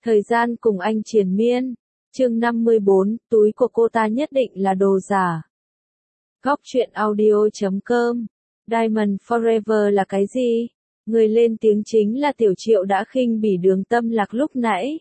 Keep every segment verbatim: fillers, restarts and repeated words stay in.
Thời gian cùng anh triền miên. Chương năm mươi bốn, túi của cô ta nhất định là đồ giả. Góc truyện audio chấm com. Diamond Forever là cái gì? Người lên tiếng chính là Tiểu Triệu đã khinh bỉ Đường Tâm Lạc lúc nãy.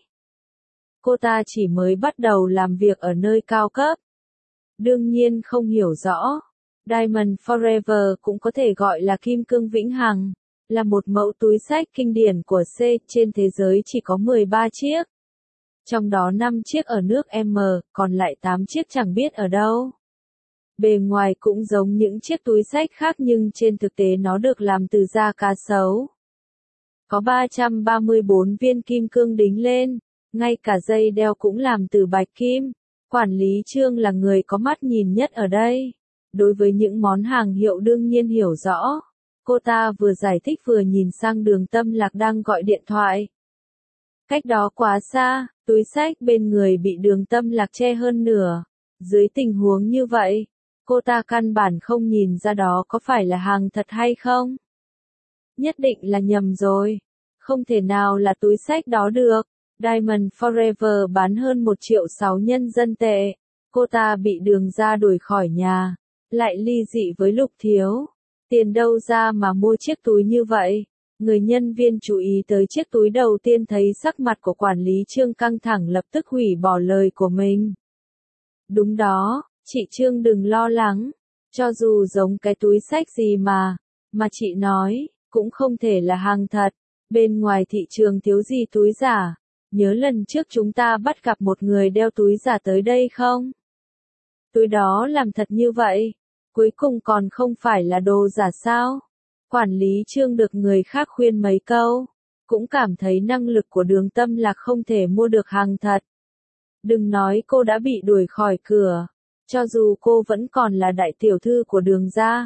Cô ta chỉ mới bắt đầu làm việc ở nơi cao cấp. Đương nhiên không hiểu rõ. Diamond Forever cũng có thể gọi là Kim Cương Vĩnh Hằng, là một mẫu túi xách kinh điển của C, trên thế giới chỉ có mười ba chiếc. Trong đó năm chiếc ở nước M, còn lại tám chiếc chẳng biết ở đâu. Bề ngoài cũng giống những chiếc túi xách khác nhưng trên thực tế nó được làm từ da cá sấu. Có ba trăm ba mươi bốn viên kim cương đính lên, ngay cả dây đeo cũng làm từ bạch kim. Quản lý Trương là người có mắt nhìn nhất ở đây. Đối với những món hàng hiệu đương nhiên hiểu rõ. Cô ta vừa giải thích vừa nhìn sang Đường Tâm Lạc đang gọi điện thoại. Cách đó quá xa, túi xách bên người bị Đường Tâm Lạc che hơn nửa. Dưới tình huống như vậy, cô ta căn bản không nhìn ra đó có phải là hàng thật hay không. Nhất định là nhầm rồi. Không thể nào là túi xách đó được. Diamond Forever bán hơn một triệu sáu nhân dân tệ. Cô ta bị Đường ra đuổi khỏi nhà. Lại ly dị với Lục Thiếu. Tiền đâu ra mà mua chiếc túi như vậy? Người nhân viên chú ý tới chiếc túi đầu tiên thấy sắc mặt của quản lý Trương căng thẳng lập tức hủy bỏ lời của mình. Đúng đó, chị Trương đừng lo lắng. Cho dù giống cái túi xách gì mà, mà chị nói, cũng không thể là hàng thật. Bên ngoài thị trường thiếu gì túi giả. Nhớ lần trước chúng ta bắt gặp một người đeo túi giả tới đây không? Túi đó làm thật như vậy. Cuối cùng còn không phải là đồ giả sao? Quản lý Trương được người khác khuyên mấy câu, cũng cảm thấy năng lực của Đường Tâm Lạc không thể mua được hàng thật. Đừng nói cô đã bị đuổi khỏi cửa, cho dù cô vẫn còn là đại tiểu thư của Đường gia.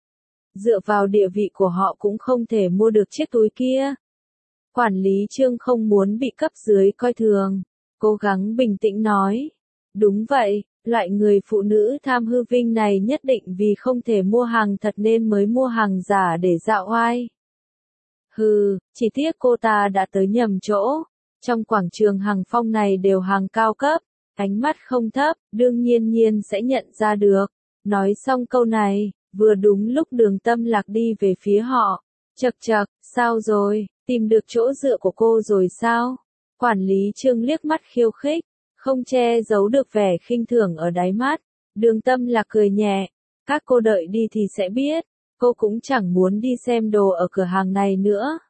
Dựa vào địa vị của họ cũng không thể mua được chiếc túi kia. Quản lý Trương không muốn bị cấp dưới coi thường, cố gắng bình tĩnh nói. Đúng vậy. Loại người phụ nữ tham hư vinh này nhất định vì không thể mua hàng thật nên mới mua hàng giả để dạo oai. Hừ, chỉ tiếc cô ta đã tới nhầm chỗ. Trong quảng trường Hàng Phong này đều hàng cao cấp, ánh mắt không thấp, đương nhiên nhiên sẽ nhận ra được. Nói xong câu này, vừa đúng lúc Đường Tâm Lạc đi về phía họ. Chậc chậc, sao rồi, tìm được chỗ dựa của cô rồi sao? Quản lý Trương liếc mắt khiêu khích. Không che giấu được vẻ khinh thường ở đáy mắt. Đường Tâm Lạc cười nhẹ. Các cô đợi đi thì sẽ biết. Cô cũng chẳng muốn đi xem đồ ở cửa hàng này nữa.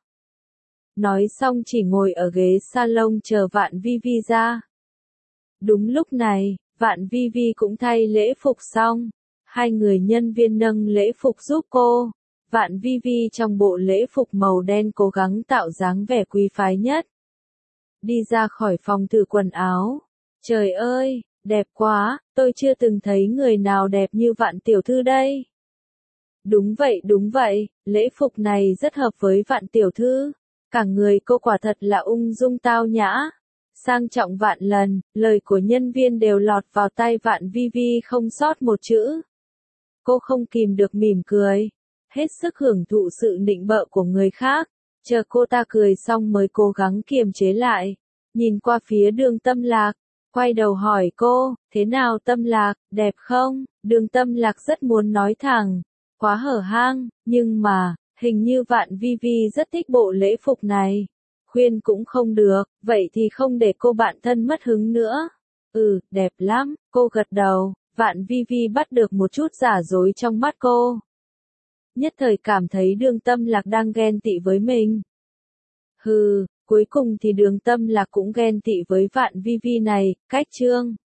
Nói xong chỉ ngồi ở ghế salon chờ Vạn Vi Vi ra. Đúng lúc này, Vạn Vi Vi cũng thay lễ phục xong. Hai người nhân viên nâng lễ phục giúp cô. Vạn Vi Vi trong bộ lễ phục màu đen cố gắng tạo dáng vẻ quý phái nhất. Đi ra khỏi phòng thử quần áo. Trời ơi, đẹp quá, tôi chưa từng thấy người nào đẹp như Vạn tiểu thư đây. Đúng vậy đúng vậy, lễ phục này rất hợp với Vạn tiểu thư. Cả người cô quả thật là ung dung tao nhã. Sang trọng vạn lần, lời của nhân viên đều lọt vào tai Vạn Vi Vi không sót một chữ. Cô không kìm được mỉm cười, hết sức hưởng thụ sự nịnh bợ của người khác. Chờ cô ta cười xong mới cố gắng kiềm chế lại, nhìn qua phía Đường Tâm Lạc. Quay đầu hỏi cô, thế nào Tâm Lạc, đẹp không? Đường Tâm Lạc rất muốn nói thẳng, quá hở hang, nhưng mà, hình như Vạn Vi Vi rất thích bộ lễ phục này. Khuyên cũng không được, vậy thì không để cô bạn thân mất hứng nữa. Ừ, đẹp lắm, cô gật đầu, Vạn Vi Vi bắt được một chút giả dối trong mắt cô. Nhất thời cảm thấy Đường Tâm Lạc đang ghen tị với mình. Hừ. Cuối cùng thì Đường Tâm Lạc cũng ghen tị với Vạn Vi Vi này, cách Trương.